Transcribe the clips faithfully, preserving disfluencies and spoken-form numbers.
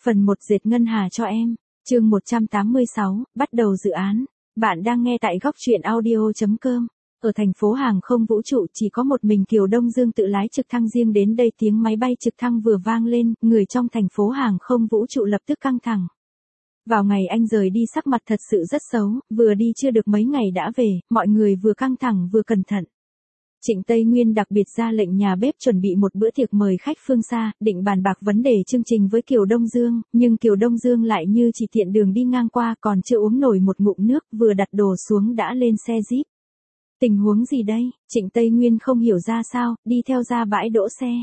Phần một dệt ngân hà cho em. Chương một trăm tám mươi sáu, bắt đầu dự án. Bạn đang nghe tại góc truyện audio chấm com. Ở thành phố hàng không vũ trụ chỉ có một mình Kiều Đông Dương tự lái trực thăng riêng đến đây, tiếng máy bay trực thăng vừa vang lên, người trong thành phố hàng không vũ trụ lập tức căng thẳng. Vào ngày anh rời đi sắc mặt thật sự rất xấu, vừa đi chưa được mấy ngày đã về, mọi người vừa căng thẳng vừa cẩn thận. Trịnh Tây Nguyên đặc biệt ra lệnh nhà bếp chuẩn bị một bữa tiệc mời khách phương xa, định bàn bạc vấn đề chương trình với Kiều Đông Dương, nhưng Kiều Đông Dương lại như chỉ tiện đường đi ngang qua, còn chưa uống nổi một ngụm nước, vừa đặt đồ xuống đã lên xe Jeep. Tình huống gì đây? Trịnh Tây Nguyên không hiểu ra sao, đi theo ra bãi đỗ xe.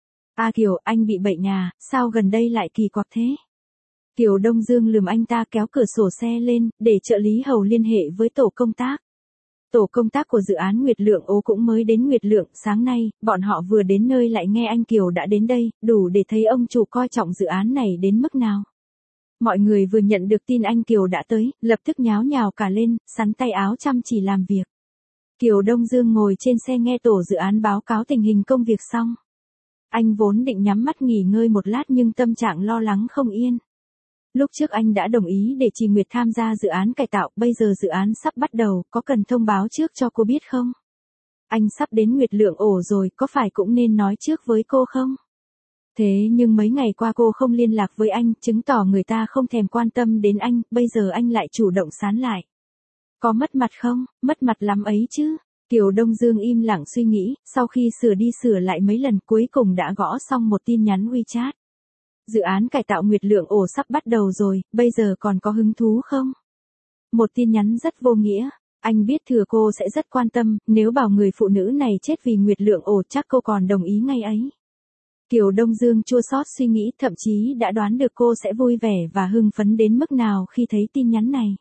A Kiều, anh bị bệnh à, sao gần đây lại kỳ quặc thế? Kiều Đông Dương lườm anh ta, kéo cửa sổ xe lên, để trợ lý hầu liên hệ với tổ công tác. Tổ công tác của dự án Nguyệt Lượng Ố cũng mới đến Nguyệt Lượng, sáng nay, bọn họ vừa đến nơi lại nghe anh Kiều đã đến đây, đủ để thấy ông chủ coi trọng dự án này đến mức nào. Mọi người vừa nhận được tin anh Kiều đã tới, lập tức nháo nhào cả lên, sắn tay áo chăm chỉ làm việc. Kiều Đông Dương ngồi trên xe nghe tổ dự án báo cáo tình hình công việc xong. Anh vốn định nhắm mắt nghỉ ngơi một lát nhưng tâm trạng lo lắng không yên. Lúc trước anh đã đồng ý để chị Nguyệt tham gia dự án cải tạo, bây giờ dự án sắp bắt đầu, có cần thông báo trước cho cô biết không? Anh sắp đến Nguyệt Lượng Ổ rồi, có phải cũng nên nói trước với cô không? Thế nhưng mấy ngày qua cô không liên lạc với anh, chứng tỏ người ta không thèm quan tâm đến anh, bây giờ anh lại chủ động sán lại. Có mất mặt không? Mất mặt lắm ấy chứ. Kiều Đông Dương im lặng suy nghĩ, sau khi sửa đi sửa lại mấy lần cuối cùng đã gõ xong một tin nhắn WeChat. Dự án cải tạo Nguyệt Lượng Ổ sắp bắt đầu rồi, bây giờ còn có hứng thú không? Một tin nhắn rất vô nghĩa, anh biết thừa cô sẽ rất quan tâm, nếu bảo người phụ nữ này chết vì Nguyệt Lượng Ổ chắc cô còn đồng ý ngay ấy. Kiều Đông Dương chua xót suy nghĩ, thậm chí đã đoán được cô sẽ vui vẻ và hưng phấn đến mức nào khi thấy tin nhắn này.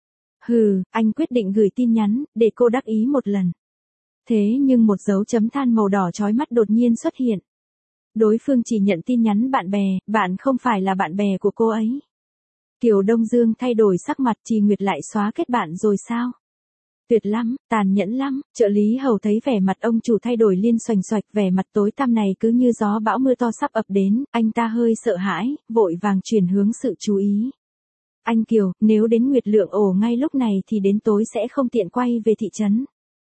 Hừ, anh quyết định gửi tin nhắn, để cô đắc ý một lần. Thế nhưng một dấu chấm than màu đỏ chói mắt đột nhiên xuất hiện. Đối phương chỉ nhận tin nhắn bạn bè, bạn không phải là bạn bè của cô ấy. Kiều Đông Dương thay đổi sắc mặt, chị Nguyệt lại xóa kết bạn rồi sao? Tuyệt lắm, tàn nhẫn lắm, trợ lý hầu thấy vẻ mặt ông chủ thay đổi liên xoành xoạch, vẻ mặt tối tăm này cứ như gió bão mưa to sắp ập đến, anh ta hơi sợ hãi, vội vàng chuyển hướng sự chú ý. Anh Kiều, nếu đến Nguyệt Lượng Ổ ngay lúc này thì đến tối sẽ không tiện quay về thị trấn.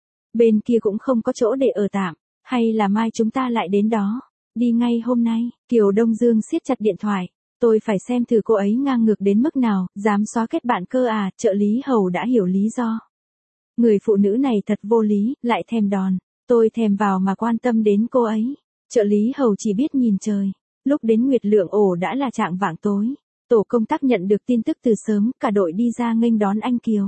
Bên kia cũng không có chỗ để ở tạm, hay là mai chúng ta lại đến đó? Đi ngay hôm nay. Kiều Đông Dương siết chặt điện thoại. Tôi phải xem thử cô ấy ngang ngược đến mức nào, dám xóa kết bạn cơ à, trợ lý hầu đã hiểu lý do. Người phụ nữ này thật vô lý, lại thèm đòn. Tôi thèm vào mà quan tâm đến cô ấy. Trợ lý hầu chỉ biết nhìn trời. Lúc đến Nguyệt Lượng Ổ đã là trạng vạng tối. Tổ công tác nhận được tin tức từ sớm, cả đội đi ra nghênh đón anh Kiều.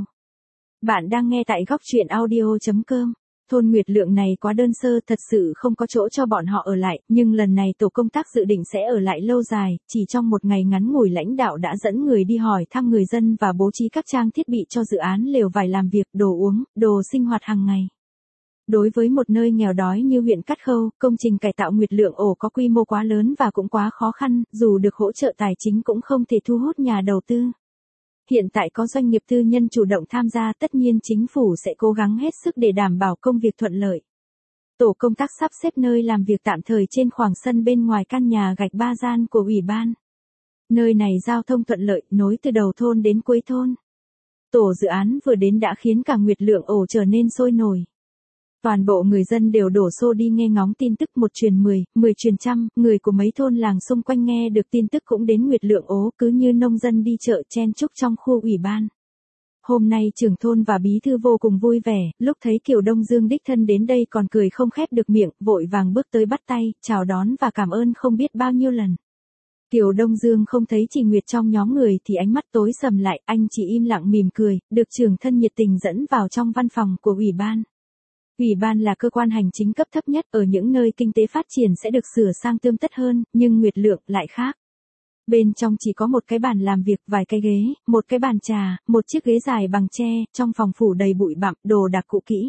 Bạn đang nghe tại góc truyện audio chấm com. Thôn Nguyệt Lượng này quá đơn sơ, thật sự không có chỗ cho bọn họ ở lại, nhưng lần này tổ công tác dự định sẽ ở lại lâu dài, chỉ trong một ngày ngắn ngủi lãnh đạo đã dẫn người đi hỏi thăm người dân và bố trí các trang thiết bị cho dự án lều vải làm việc, đồ uống, đồ sinh hoạt hàng ngày. Đối với một nơi nghèo đói như huyện Cát Khâu, công trình cải tạo Nguyệt Lượng Ổ có quy mô quá lớn và cũng quá khó khăn, dù được hỗ trợ tài chính cũng không thể thu hút nhà đầu tư. Hiện tại có doanh nghiệp tư nhân chủ động tham gia, tất nhiên chính phủ sẽ cố gắng hết sức để đảm bảo công việc thuận lợi. Tổ công tác sắp xếp nơi làm việc tạm thời trên khoảng sân bên ngoài căn nhà gạch ba gian của ủy ban. Nơi này giao thông thuận lợi, nối từ đầu thôn đến cuối thôn. Tổ dự án vừa đến đã khiến cả Nguyệt Lượng Ổ trở nên sôi nổi. Toàn bộ người dân đều đổ xô đi nghe ngóng tin tức, một truyền mười, mười truyền trăm, người của mấy thôn làng xung quanh nghe được tin tức cũng đến Nguyệt Lượng Ố, cứ như nông dân đi chợ chen chúc trong khu ủy ban. Hôm nay trưởng thôn và bí thư vô cùng vui vẻ, lúc thấy Kiều Đông Dương đích thân đến đây còn cười không khép được miệng, vội vàng bước tới bắt tay, chào đón và cảm ơn không biết bao nhiêu lần. Kiều Đông Dương không thấy chị Nguyệt trong nhóm người thì ánh mắt tối sầm lại, anh chỉ im lặng mỉm cười, được trưởng thân nhiệt tình dẫn vào trong văn phòng của ủy ban. Ủy ban là cơ quan hành chính cấp thấp nhất, ở những nơi kinh tế phát triển sẽ được sửa sang tươm tất hơn, nhưng Nguyệt Lượng lại khác. Bên trong chỉ có một cái bàn làm việc, vài cái ghế, một cái bàn trà, một chiếc ghế dài bằng tre, trong phòng phủ đầy bụi bặm, đồ đạc cũ kỹ.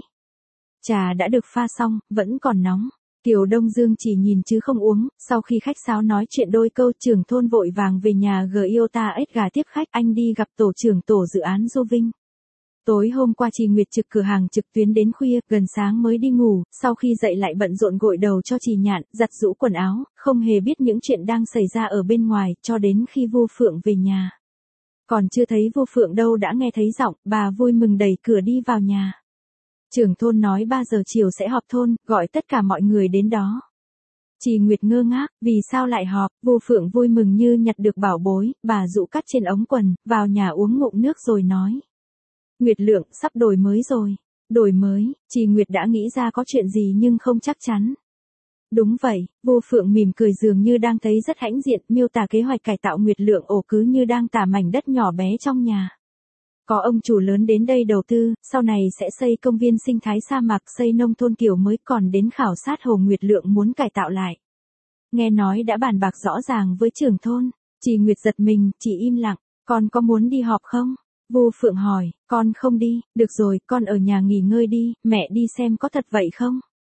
Trà đã được pha xong, vẫn còn nóng. Kiều Đông Dương chỉ nhìn chứ không uống, sau khi khách sáo nói chuyện đôi câu, trưởng thôn vội vàng về nhà Giota ếch gà tiếp khách, anh đi gặp tổ trưởng tổ dự án Du Vinh. Tối hôm qua chị Nguyệt trực cửa hàng trực tuyến đến khuya, gần sáng mới đi ngủ, sau khi dậy lại bận rộn gội đầu cho chị Nhạn, giặt giũ quần áo, không hề biết những chuyện đang xảy ra ở bên ngoài, cho đến khi Vu Phượng về nhà. Còn chưa thấy Vu Phượng đâu đã nghe thấy giọng, bà vui mừng đẩy cửa đi vào nhà. Trưởng thôn nói ba giờ chiều sẽ họp thôn, gọi tất cả mọi người đến đó. Chị Nguyệt ngơ ngác, vì sao lại họp? Vu Phượng vui mừng như nhặt được bảo bối, bà dụ cắt trên ống quần, vào nhà uống ngụm nước rồi nói. Nguyệt Lượng, sắp đổi mới rồi. Đổi mới, chị Nguyệt đã nghĩ ra có chuyện gì nhưng không chắc chắn. Đúng vậy, Vu Phượng mỉm cười dường như đang thấy rất hãnh diện, miêu tả kế hoạch cải tạo Nguyệt Lượng ổ cứ như đang tả mảnh đất nhỏ bé trong nhà. Có ông chủ lớn đến đây đầu tư, sau này sẽ xây công viên sinh thái sa mạc, xây nông thôn kiểu mới, còn đến khảo sát hồ Nguyệt Lượng muốn cải tạo lại. Nghe nói đã bàn bạc rõ ràng với trưởng thôn, chị Nguyệt giật mình, chị im lặng, con có muốn đi họp không? Vu Phượng hỏi, con không đi, được rồi, con ở nhà nghỉ ngơi đi, mẹ đi xem có thật vậy không?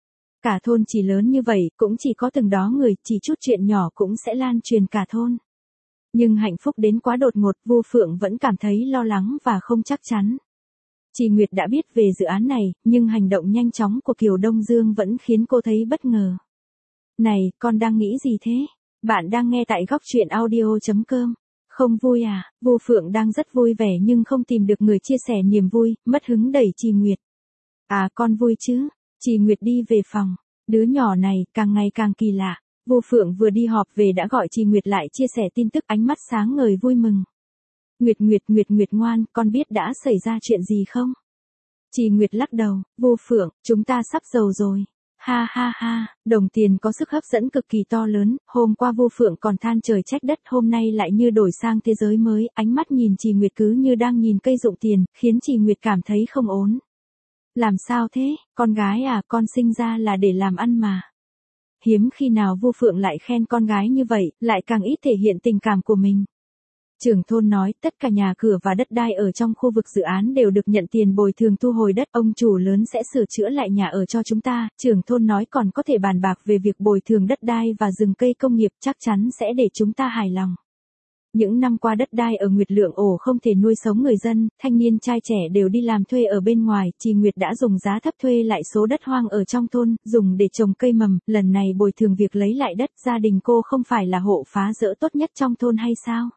Cả thôn chỉ lớn như vậy, cũng chỉ có từng đó người, chỉ chút chuyện nhỏ cũng sẽ lan truyền cả thôn. Nhưng hạnh phúc đến quá đột ngột, Vu Phượng vẫn cảm thấy lo lắng và không chắc chắn. Chị Nguyệt đã biết về dự án này, nhưng hành động nhanh chóng của Kiều Đông Dương vẫn khiến cô thấy bất ngờ. Này, con đang nghĩ gì thế? Bạn đang nghe tại góc truyện audio chấm com. Không vui à? Vu Phượng đang rất vui vẻ nhưng không tìm được người chia sẻ niềm vui, mất hứng đẩy chị Nguyệt. À, con vui chứ? Chị Nguyệt đi về phòng. Đứa nhỏ này càng ngày càng kỳ lạ. Vu Phượng vừa đi họp về đã gọi chị Nguyệt lại chia sẻ tin tức, ánh mắt sáng ngời vui mừng. Nguyệt Nguyệt Nguyệt Nguyệt ngoan, con biết đã xảy ra chuyện gì không? Chị Nguyệt lắc đầu, Vu Phượng, chúng ta sắp giàu rồi. Ha ha ha, đồng tiền có sức hấp dẫn cực kỳ to lớn, hôm qua Vu Phượng còn than trời trách đất, hôm nay lại như đổi sang thế giới mới, ánh mắt nhìn chị Nguyệt cứ như đang nhìn cây dụng tiền, khiến chị Nguyệt cảm thấy không ổn. Làm sao thế, con gái à, con sinh ra là để làm ăn mà. Hiếm khi nào Vu Phượng lại khen con gái như vậy, lại càng ít thể hiện tình cảm của mình. Trưởng thôn nói, tất cả nhà cửa và đất đai ở trong khu vực dự án đều được nhận tiền bồi thường thu hồi đất, ông chủ lớn sẽ sửa chữa lại nhà ở cho chúng ta, trưởng thôn nói còn có thể bàn bạc về việc bồi thường đất đai và rừng cây công nghiệp, chắc chắn sẽ để chúng ta hài lòng. Những năm qua đất đai ở Nguyệt Lượng ổ không thể nuôi sống người dân, thanh niên trai trẻ đều đi làm thuê ở bên ngoài, chị Nguyệt đã dùng giá thấp thuê lại số đất hoang ở trong thôn, dùng để trồng cây mầm, lần này bồi thường việc lấy lại đất, gia đình cô không phải là hộ phá rỡ tốt nhất trong thôn hay sao?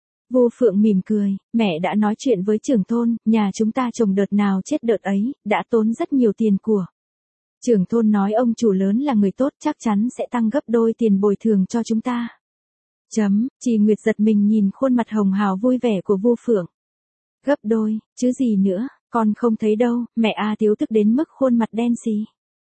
Vu Phượng mỉm cười, mẹ đã nói chuyện với trưởng thôn, nhà chúng ta trồng đợt nào chết đợt ấy, đã tốn rất nhiều tiền của. Trưởng thôn nói ông chủ lớn là người tốt, chắc chắn sẽ tăng gấp đôi tiền bồi thường cho chúng ta. Chấm, chị Nguyệt giật mình nhìn khuôn mặt hồng hào vui vẻ của Vu Phượng. Gấp đôi, chứ gì nữa, con không thấy đâu, mẹ A Tiếu tức đến mức khuôn mặt đen xì.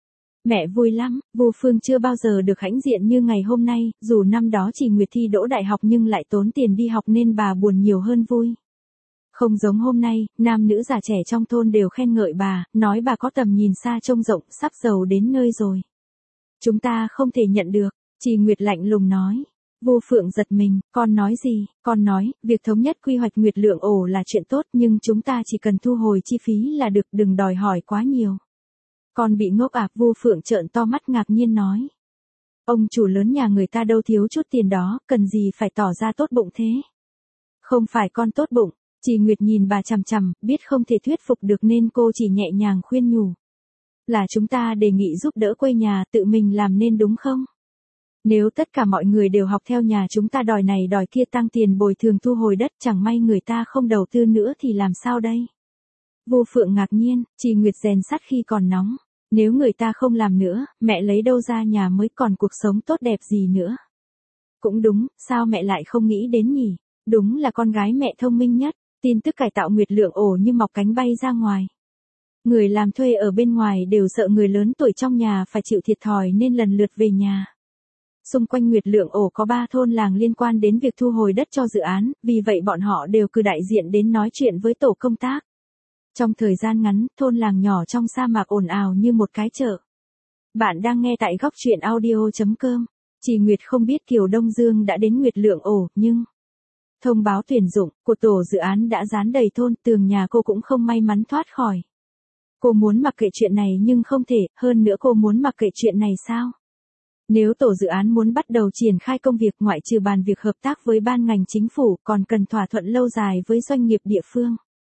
Mẹ vui lắm, Vu Phương chưa bao giờ được hãnh diện như ngày hôm nay, dù năm đó chị Nguyệt thi đỗ đại học nhưng lại tốn tiền đi học nên bà buồn nhiều hơn vui. Không giống hôm nay, nam nữ già trẻ trong thôn đều khen ngợi bà, nói bà có tầm nhìn xa trông rộng, sắp giàu đến nơi rồi. Chúng ta không thể nhận được, chị Nguyệt lạnh lùng nói. Vu Phượng giật mình, con nói gì? Con nói, việc thống nhất quy hoạch Nguyệt Lượng ổ là chuyện tốt nhưng chúng ta chỉ cần thu hồi chi phí là được, đừng đòi hỏi quá nhiều. Con bị ngốc à? Vu Phượng trợn to mắt ngạc nhiên nói. Ông chủ lớn nhà người ta đâu thiếu chút tiền đó, cần gì phải tỏ ra tốt bụng thế? Không phải con tốt bụng, chị Nguyệt nhìn bà chằm chằm, biết không thể thuyết phục được nên cô chỉ nhẹ nhàng khuyên nhủ. Là chúng ta đề nghị giúp đỡ quê nhà, tự mình làm nên đúng không? Nếu tất cả mọi người đều học theo nhà chúng ta đòi này đòi kia tăng tiền bồi thường thu hồi đất, chẳng may người ta không đầu tư nữa thì làm sao đây? Vu Phượng ngạc nhiên, chị Nguyệt rèn sắt khi còn nóng. Nếu người ta không làm nữa, mẹ lấy đâu ra nhà mới còn cuộc sống tốt đẹp gì nữa? Cũng đúng, sao mẹ lại không nghĩ đến nhỉ? Đúng là con gái mẹ thông minh nhất, tin tức cải tạo Nguyệt Lượng ổ như mọc cánh bay ra ngoài. Người làm thuê ở bên ngoài đều sợ người lớn tuổi trong nhà phải chịu thiệt thòi nên lần lượt về nhà. Xung quanh Nguyệt Lượng ổ có ba thôn làng liên quan đến việc thu hồi đất cho dự án, vì vậy bọn họ đều cử đại diện đến nói chuyện với tổ công tác. Trong thời gian ngắn, thôn làng nhỏ trong sa mạc ồn ào như một cái chợ. Bạn đang nghe tại góc truyện audio chấm com. Chị Nguyệt không biết Kiều Đông Dương đã đến Nguyệt Lượng ổ, nhưng thông báo tuyển dụng của tổ dự án đã dán đầy thôn, tường nhà cô cũng không may mắn thoát khỏi. Cô muốn mặc kệ chuyện này nhưng không thể, hơn nữa cô muốn mặc kệ chuyện này sao? Nếu tổ dự án muốn bắt đầu triển khai công việc ngoại trừ bàn việc hợp tác với ban ngành chính phủ, còn cần thỏa thuận lâu dài với doanh nghiệp địa phương.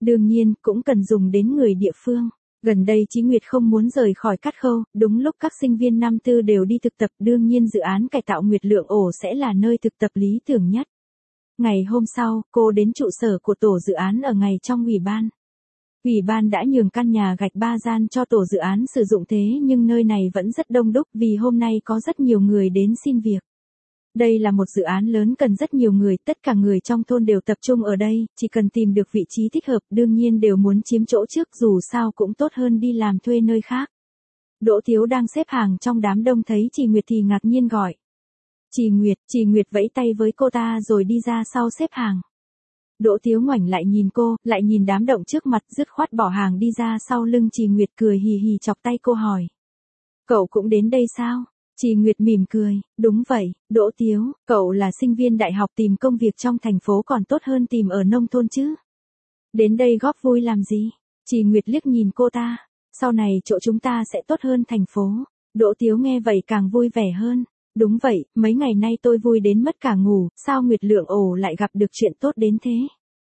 Đương nhiên, cũng cần dùng đến người địa phương. Gần đây Chí Nguyệt không muốn rời khỏi Cát Khâu, đúng lúc các sinh viên năm tư đều đi thực tập, đương nhiên dự án cải tạo Nguyệt Lượng ổ sẽ là nơi thực tập lý tưởng nhất. Ngày hôm sau, cô đến trụ sở của tổ dự án ở ngày trong ủy ban. Ủy ban đã nhường căn nhà gạch ba gian cho tổ dự án sử dụng thế nhưng nơi này vẫn rất đông đúc vì hôm nay có rất nhiều người đến xin việc. Đây là một dự án lớn cần rất nhiều người, tất cả người trong thôn đều tập trung ở đây, chỉ cần tìm được vị trí thích hợp, đương nhiên đều muốn chiếm chỗ trước dù sao cũng tốt hơn đi làm thuê nơi khác. Đỗ Thiếu đang xếp hàng trong đám đông thấy chị Nguyệt thì ngạc nhiên gọi. Chị Nguyệt, chị Nguyệt vẫy tay với cô ta rồi đi ra sau xếp hàng. Đỗ Thiếu ngoảnh lại nhìn cô, lại nhìn đám động trước mặt, dứt khoát bỏ hàng đi ra sau lưng chị Nguyệt cười hì hì chọc tay cô hỏi. Cậu cũng đến đây sao? Chị Nguyệt mỉm cười, đúng vậy, Đỗ Thiếu, cậu là sinh viên đại học tìm công việc trong thành phố còn tốt hơn tìm ở nông thôn chứ. Đến đây góp vui làm gì? Chị Nguyệt liếc nhìn cô ta, sau này chỗ chúng ta sẽ tốt hơn thành phố. Đỗ Thiếu nghe vậy càng vui vẻ hơn. Đúng vậy, mấy ngày nay tôi vui đến mất cả ngủ, sao Nguyệt Lượng ổ lại gặp được chuyện tốt đến thế?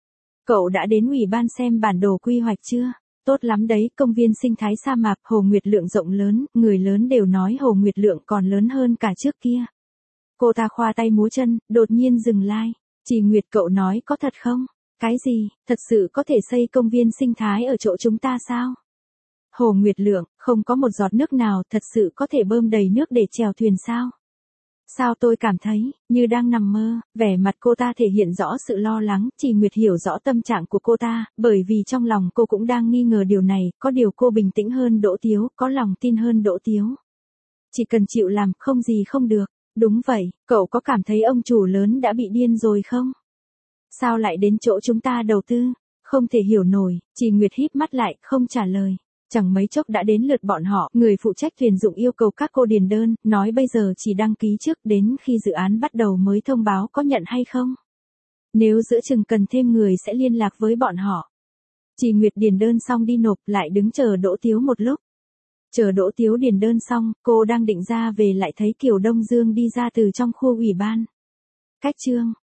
Cậu đã đến ủy ban xem bản đồ quy hoạch chưa? Tốt lắm đấy, công viên sinh thái sa mạc Hồ Nguyệt Lượng rộng lớn, người lớn đều nói Hồ Nguyệt Lượng còn lớn hơn cả trước kia. Cô ta khoa tay múa chân, đột nhiên dừng lại. Chị Nguyệt cậu nói có thật không? Cái gì, thật sự có thể xây công viên sinh thái ở chỗ chúng ta sao? Hồ Nguyệt Lượng, không có một giọt nước nào, thật sự có thể bơm đầy nước để chèo thuyền sao? Sao tôi cảm thấy, như đang nằm mơ, vẻ mặt cô ta thể hiện rõ sự lo lắng, chị Nguyệt hiểu rõ tâm trạng của cô ta, bởi vì trong lòng cô cũng đang nghi ngờ điều này, có điều cô bình tĩnh hơn Đỗ Thiếu, có lòng tin hơn Đỗ Thiếu. Chỉ cần chịu làm, không gì không được. Đúng vậy, cậu có cảm thấy ông chủ lớn đã bị điên rồi không? Sao lại đến chỗ chúng ta đầu tư? Không thể hiểu nổi, chị Nguyệt híp mắt lại, không trả lời. Chẳng mấy chốc đã đến lượt bọn họ, người phụ trách tuyển dụng yêu cầu các cô điền đơn, nói bây giờ chỉ đăng ký trước, đến khi dự án bắt đầu mới thông báo có nhận hay không. Nếu giữa chừng cần thêm người sẽ liên lạc với bọn họ. Chị Nguyệt điền đơn xong đi nộp, lại đứng chờ Đỗ Thiếu một lúc. Chờ Đỗ Thiếu điền đơn xong, cô đang định ra về lại thấy Kiều Đông Dương đi ra từ trong khu ủy ban. Cách chương